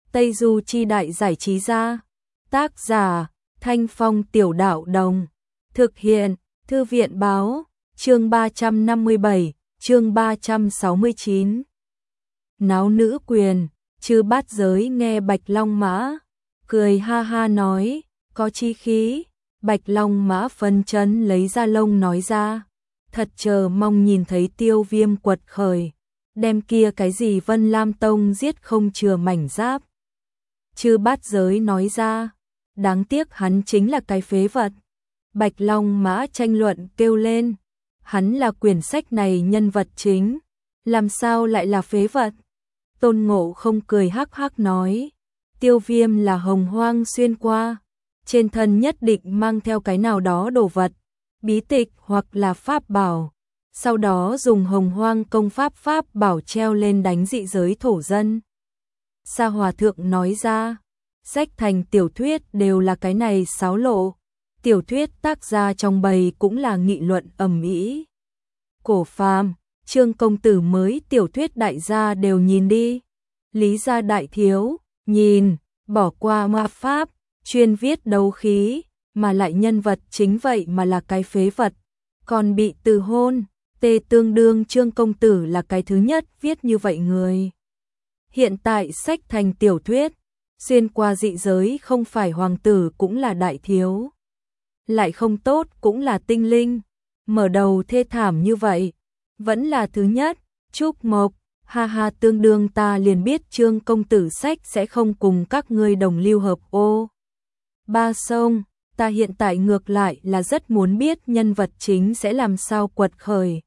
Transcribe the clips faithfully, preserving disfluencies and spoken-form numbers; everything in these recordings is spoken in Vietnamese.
Tây Du Chi Đại Giải Trí Gia. Tác giả Thanh Phong Tiểu Đạo Đồng. Thực hiện Thư viện Báo. Chương ba trăm năm mươi bảy, chương ba trăm sáu mươi chín. Náo nữ quyền. Chư Bát Giới nghe Bạch Long Mã cười ha ha nói, có chi khí. Bạch Long Mã phân chấn lấy ra lông nói ra, thật chờ mong nhìn thấy Tiêu Viêm quật khởi, đem kia cái gì Vân Lam Tông giết không chừa mảnh giáp. Chư Bát Giới nói ra, đáng tiếc hắn chính là cái phế vật. Bạch Long Mã tranh luận kêu lên, hắn là quyển sách này nhân vật chính, làm sao lại là phế vật? Tôn Ngộ Không cười hắc hắc nói, Tiêu Viêm là hồng hoang xuyên qua, trên thân nhất định mang theo cái nào đó đồ vật, bí tịch hoặc là pháp bảo, sau đó dùng hồng hoang công pháp pháp bảo treo lên đánh dị giới thổ dân. Sa Hòa Thượng nói ra, sách thành tiểu thuyết đều là cái này xáo lộ, tiểu thuyết tác gia trong bầy cũng là nghị luận ầm ĩ. Cổ Phàm, Trương công tử mới tiểu thuyết đại gia đều nhìn đi. Lý gia đại thiếu, nhìn, bỏ qua ma pháp, chuyên viết đấu khí, mà lại nhân vật chính vậy mà là cái phế vật, còn bị từ hôn, tê tương đương Trương công tử là cái thứ nhất viết như vậy người. Hiện tại sách thành tiểu thuyết, xuyên qua dị giới không phải hoàng tử cũng là đại thiếu, lại không tốt cũng là tinh linh, mở đầu thê thảm như vậy, vẫn là thứ nhất. Trúc Mộc, ha ha, tương đương ta liền biết Trương công tử sách sẽ không cùng các ngươi đồng lưu hợp ô. Ba Sông, ta hiện tại ngược lại là rất muốn biết nhân vật chính sẽ làm sao quật khởi.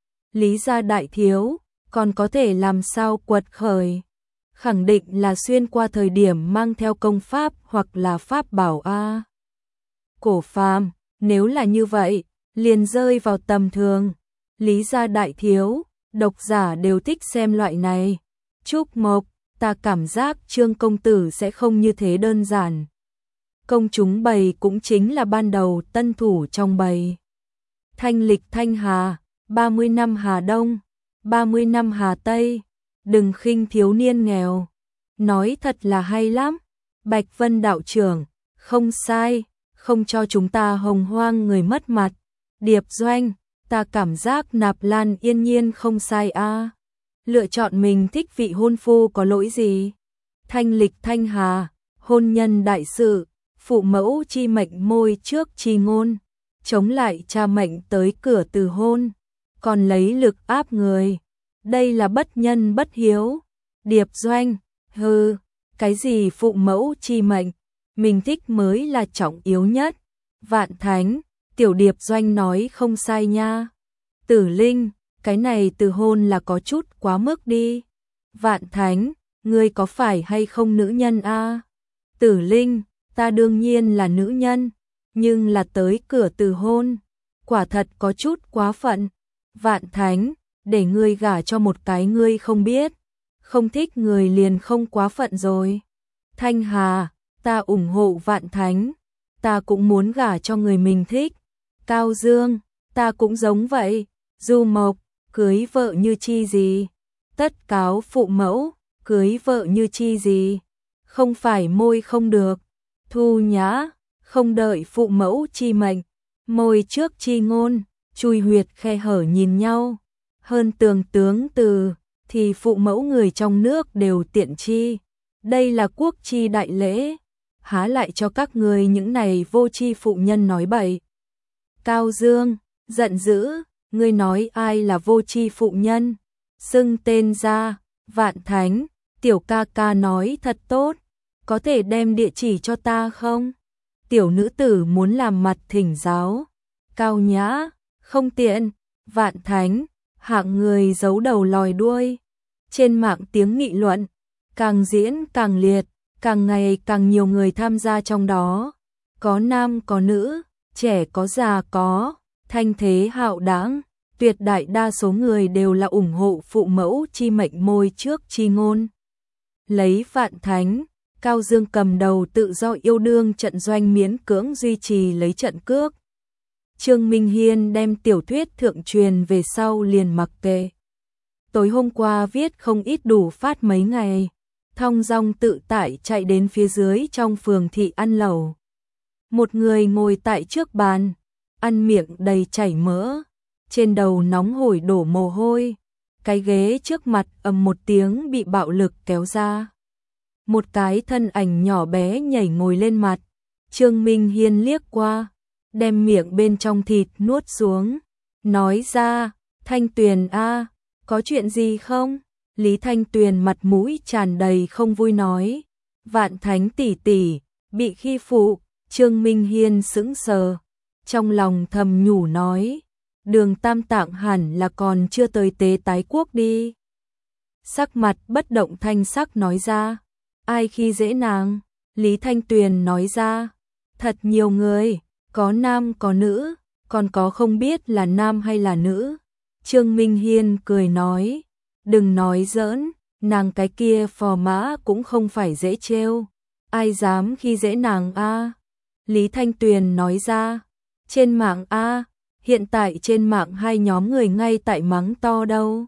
Lý gia đại thiếu, còn có thể làm sao quật khởi? Khẳng định là xuyên qua thời điểm mang theo công pháp hoặc là pháp bảo a. Cổ Phàm, nếu là như vậy, liền rơi vào tầm thường. Lý gia đại thiếu, độc giả đều thích xem loại này. Trúc Mộc, ta cảm giác Trương công tử sẽ không như thế đơn giản. Công chúng bầy cũng chính là ban đầu tân thủ trong bầy. Thanh lịch Thanh Hà, ba mươi năm Hà Đông, ba mươi năm Hà Tây, đừng khinh thiếu niên nghèo. Nói thật là hay lắm. Bạch Vân đạo trưởng, không sai, không cho chúng ta hồng hoang người mất mặt. Điệp Doanh, ta cảm giác Nạp Lan Yên Nhiên không sai a. Lựa chọn mình thích vị hôn phu có lỗi gì? Thanh lịch Thanh Hà, hôn nhân đại sự, phụ mẫu chi mệnh môi trước chi ngôn, chống lại cha mệnh tới cửa từ hôn, còn lấy lực áp người. Đây là bất nhân bất hiếu. Điệp Doanh, hừ, cái gì phụ mẫu chi mệnh, mình thích mới là trọng yếu nhất. Vạn Thánh, Tiểu Điệp Doanh nói không sai nha. Tử Linh, cái này từ hôn là có chút quá mức đi. Vạn Thánh, ngươi có phải hay không nữ nhân a? Tử Linh, ta đương nhiên là nữ nhân, nhưng là tới cửa từ hôn, quả thật có chút quá phận. Vạn Thánh, để ngươi gả cho một cái ngươi không biết, không thích người liền không quá phận rồi. Thanh Hà, ta ủng hộ Vạn Thánh, ta cũng muốn gả cho người mình thích. Cao Dương, ta cũng giống vậy. Du Mộc, cưới vợ như chi gì? Tất Cáo phụ mẫu, cưới vợ như chi gì? Không phải môi không được. Thu Nhã, không đợi phụ mẫu chi mệnh, môi trước chi ngôn, chui huyệt khe hở nhìn nhau. Hơn tường tướng từ, thì phụ mẫu người trong nước đều tiện chi. Đây là quốc chi đại lễ, há lại cho các người những này vô chi phụ nhân nói bậy. Cao Dương, giận dữ, ngươi nói ai là vô chi phụ nhân? Xưng tên ra. Vạn Thánh, tiểu ca ca nói thật tốt, có thể đem địa chỉ cho ta không? Tiểu nữ tử muốn làm mặt thỉnh giáo. Cao Nhã, không tiện. Vạn Thánh, hạng người giấu đầu lòi đuôi. Trên mạng tiếng nghị luận càng diễn càng liệt, càng ngày càng nhiều người tham gia trong đó, có nam có nữ, trẻ có già có, thanh thế hạo đãng, tuyệt đại đa số người đều là ủng hộ phụ mẫu chi mệnh môi trước chi ngôn. Lấy Vạn Thánh, Cao Dương cầm đầu tự do yêu đương trận doanh miễn cưỡng duy trì lấy trận cước. Trương Minh Hiên đem tiểu thuyết thượng truyền về sau liền mặc kệ. Tối hôm qua viết không ít đủ phát mấy ngày, thong dong tự tại chạy đến phía dưới trong phường thị ăn lẩu. Một người ngồi tại trước bàn, ăn miệng đầy chảy mỡ, trên đầu nóng hổi đổ mồ hôi, cái ghế trước mặt ầm một tiếng bị bạo lực kéo ra. Một cái thân ảnh nhỏ bé nhảy ngồi lên mặt, Trương Minh Hiên liếc qua, đem miệng bên trong thịt nuốt xuống, nói ra, Thanh Tuyền a, có chuyện gì không? Lý Thanh Tuyền mặt mũi tràn đầy không vui nói, Vạn Thánh tỷ tỷ, bị khi phụ. Trương Minh Hiên sững sờ, trong lòng thầm nhủ nói, Đường Tam Tạng hẳn là còn chưa tới tế tái quốc đi. Sắc mặt bất động thanh sắc nói ra, ai khi dễ nàng? Lý Thanh Tuyền nói ra, thật nhiều người, có nam có nữ, còn có không biết là nam hay là nữ. Trương Minh Hiên cười nói, đừng nói giỡn, nàng cái kia phò mã cũng không phải dễ trêu, ai dám khi dễ nàng a? Lý Thanh Tuyền nói ra, trên mạng a, hiện tại trên mạng hai nhóm người ngay tại mắng to đâu.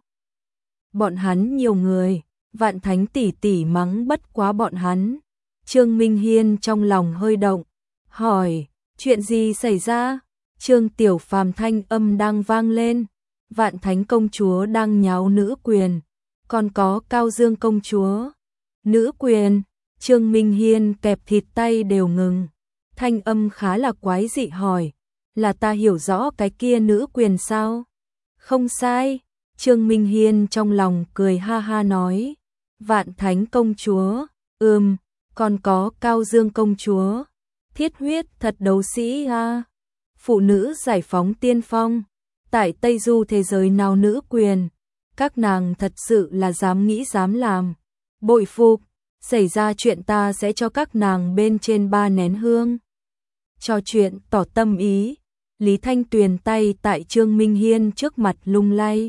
Bọn hắn nhiều người, Vạn Thánh tỷ tỷ mắng bất quá bọn hắn. Trương Minh Hiên trong lòng hơi động, hỏi, chuyện gì xảy ra? Trương Tiểu Phàm thanh âm đang vang lên, Vạn Thánh công chúa đang nháo nữ quyền, còn có Cao Dương công chúa. Nữ quyền, Trương Minh Hiên kẹp thịt tay đều ngừng, thanh âm khá là quái dị hỏi, là ta hiểu rõ cái kia nữ quyền sao? Không sai, Trương Minh Hiên trong lòng cười ha ha nói, Vạn Thánh công chúa, ừm, còn có Cao Dương công chúa, thiết huyết thật đấu sĩ a, phụ nữ giải phóng tiên phong, tại Tây Du thế giới nào nữ quyền, các nàng thật sự là dám nghĩ dám làm, bội phục, xảy ra chuyện ta sẽ cho các nàng bên trên ba nén hương. Trò chuyện tỏ tâm ý, Lý Thanh Tuyền tay tại Trương Minh Hiên trước mặt lung lay,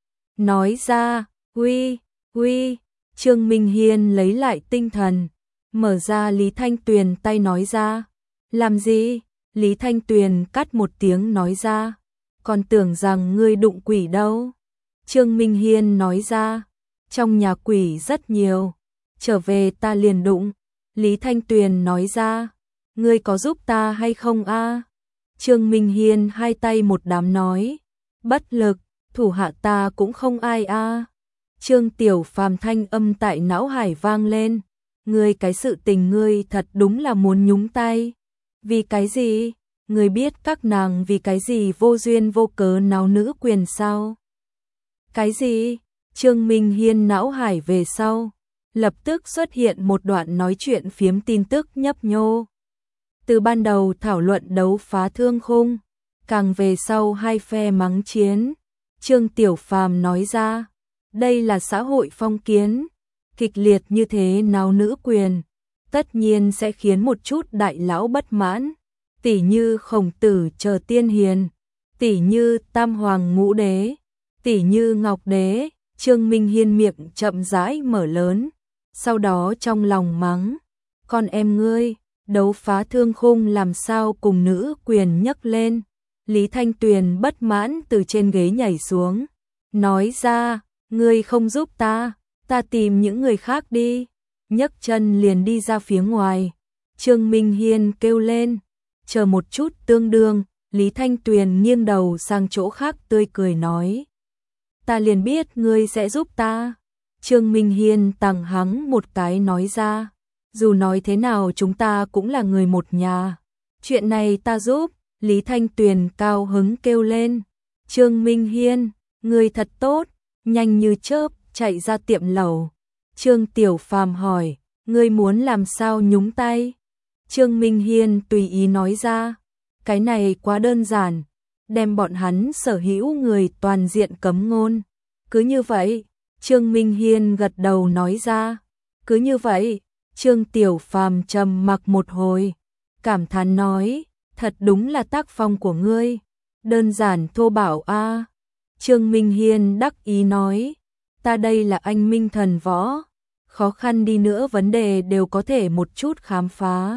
nói ra, uy, uy. Trương Minh Hiên lấy lại tinh thần, mở ra Lý Thanh Tuyền tay nói ra, làm gì? Lý Thanh Tuyền cắt một tiếng nói ra, còn tưởng rằng ngươi đụng quỷ đâu. Trương Minh Hiên nói ra, trong nhà quỷ rất nhiều, trở về ta liền đụng. Lý Thanh Tuyền nói ra, ngươi có giúp ta hay không a? Trương Minh Hiên hai tay một đám nói, bất lực, thủ hạ ta cũng không ai a. Trương Tiểu Phàm thanh âm tại não hải vang lên, ngươi cái sự tình ngươi thật đúng là muốn nhúng tay. Vì cái gì? Ngươi biết các nàng vì cái gì vô duyên vô cớ náo nữ quyền sao? Cái gì? Trương Minh Hiên não hải về sau, lập tức xuất hiện một đoạn nói chuyện phiếm tin tức nhấp nhô. Từ ban đầu thảo luận đấu phá thương khung, càng về sau hai phe mắng chiến, Trương Tiểu Phàm nói ra, đây là xã hội phong kiến, kịch liệt như thế nào nữ quyền, tất nhiên sẽ khiến một chút đại lão bất mãn, tỉ như Khổng Tử chờ tiên hiền, tỉ như Tam Hoàng Ngũ Đế, tỉ như Ngọc Đế. Trương Minh Hiên miệng chậm rãi mở lớn, sau đó trong lòng mắng, con em ngươi, đấu phá thương khung làm sao cùng nữ quyền nhấc lên. Lý Thanh Tuyền bất mãn từ trên ghế nhảy xuống, nói ra, ngươi không giúp ta, ta tìm những người khác đi, nhấc chân liền đi ra phía ngoài. Trương Minh Hiên kêu lên, chờ một chút tương đương. Lý Thanh Tuyền nghiêng đầu sang chỗ khác tươi cười nói, ta liền biết ngươi sẽ giúp ta. Trương Minh Hiên tằng hắng một cái nói ra, dù nói thế nào chúng ta cũng là người một nhà, chuyện này ta giúp. Lý Thanh Tuyền cao hứng kêu lên, Trương Minh Hiên, ngươi thật tốt, nhanh như chớp chạy ra tiệm lẩu. Trương Tiểu Phàm hỏi, ngươi muốn làm sao nhúng tay? Trương Minh Hiên tùy ý nói ra, cái này quá đơn giản, đem bọn hắn sở hữu người toàn diện cấm ngôn. Cứ như vậy, Trương Minh Hiên gật đầu nói ra, cứ như vậy. Trương Tiểu Phàm trầm mặc một hồi, cảm thán nói, thật đúng là tác phong của ngươi, đơn giản thô bạo a. Trương Minh Hiên đắc ý nói, ta đây là anh minh thần võ, khó khăn đi nữa vấn đề đều có thể một chút khám phá.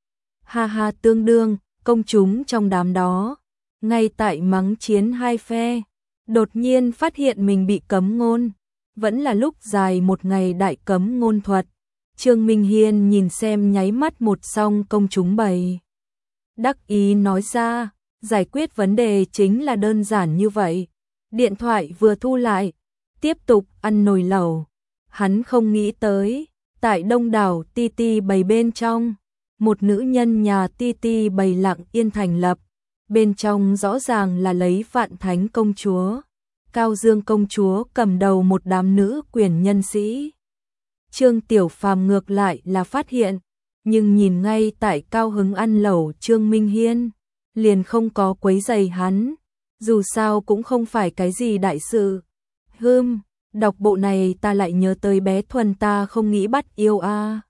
Ha ha, tương đương, công chúng trong đám đó, ngay tại mắng chiến hai phe, đột nhiên phát hiện mình bị cấm ngôn, vẫn là lúc dài một ngày đại cấm ngôn thuật, Trương Minh Hiên nhìn xem nháy mắt một song công chúng bày. Đắc ý nói ra, giải quyết vấn đề chính là đơn giản như vậy. Điện thoại vừa thu lại, tiếp tục ăn nồi lẩu. Hắn không nghĩ tới, tại đông đảo ti ti bày bên trong, một nữ nhân nhà ti ti bày lặng yên thành lập. Bên trong rõ ràng là lấy Vạn Thánh công chúa, Cao Dương công chúa cầm đầu một đám nữ quyền nhân sĩ. Trương Tiểu Phàm ngược lại là phát hiện, nhưng nhìn ngay tại cao hứng ăn lẩu Trương Minh Hiên, liền không có quấy rầy hắn, dù sao cũng không phải cái gì đại sự. Hừm, đọc bộ này ta lại nhớ tới bé Thuần ta không nghĩ bắt yêu a.